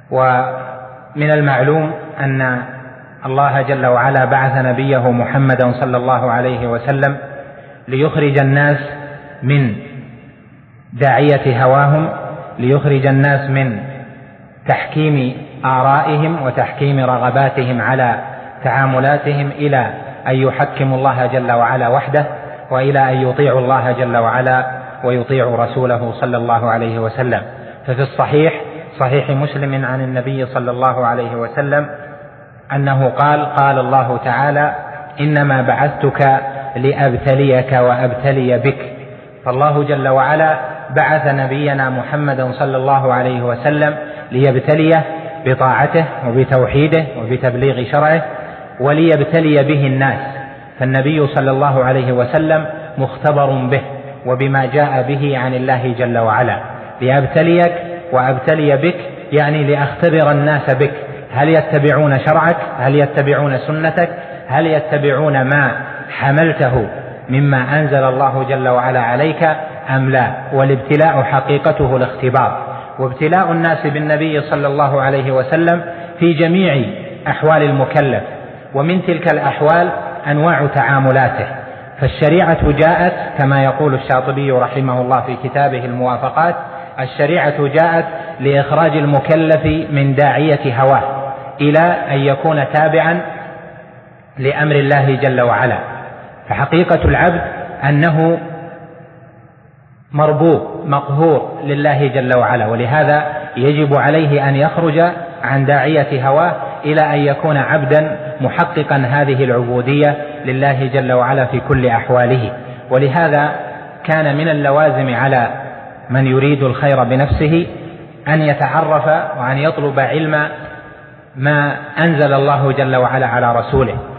ومن المعلوم أن الله جل وعلا بعث نبيه محمدا صلى الله عليه وسلم ليخرج الناس من داعية هواهم، ليخرج الناس من تحكيم آرائهم وتحكيم رغباتهم على تعاملاتهم إلى أن يحكموا الله جل وعلا وحده، وإلى أن يطيعوا الله جل وعلا ويطيعوا رسوله صلى الله عليه وسلم. ففي الصحيح صحيح مسلم عن النبي صلى الله عليه وسلم أنه قال الله تعالى: إنما بعثتك لأبتليك وأبتلي بك. فالله جل وعلا بعث نبينا محمدا صلى الله عليه وسلم ليبتليه بطاعته وبتوحيده وبتبليغ شرعه، وليبتلي به الناس. فالنبي صلى الله عليه وسلم مختبر به وبما جاء به عن الله جل وعلا. لأبتليك وأبتلي بك يعني لأختبر الناس بك، هل يتبعون شرعك؟ هل يتبعون سنتك؟ هل يتبعون ما حملته مما أنزل الله جل وعلا عليك أم لا؟ والابتلاء حقيقته الاختبار، وابتلاء الناس بالنبي صلى الله عليه وسلم في جميع أحوال المكلف، ومن تلك الأحوال أنواع تعاملاته. فالشريعة جاءت كما يقول الشاطبي رحمه الله في كتابه الموافقات: الشريعة جاءت لإخراج المكلف من داعية هواه إلى أن يكون تابعا لأمر الله جل وعلا. فحقيقة العبد أنه مربوب مقهور لله جل وعلا، ولهذا يجب عليه أن يخرج عن داعية هواه إلى أن يكون عبدا محققا هذه العبودية لله جل وعلا في كل أحواله. ولهذا كان من اللوازم على من يريد الخير بنفسه أن يتعرف وأن يطلب علم ما أنزل الله جل وعلا على رسوله،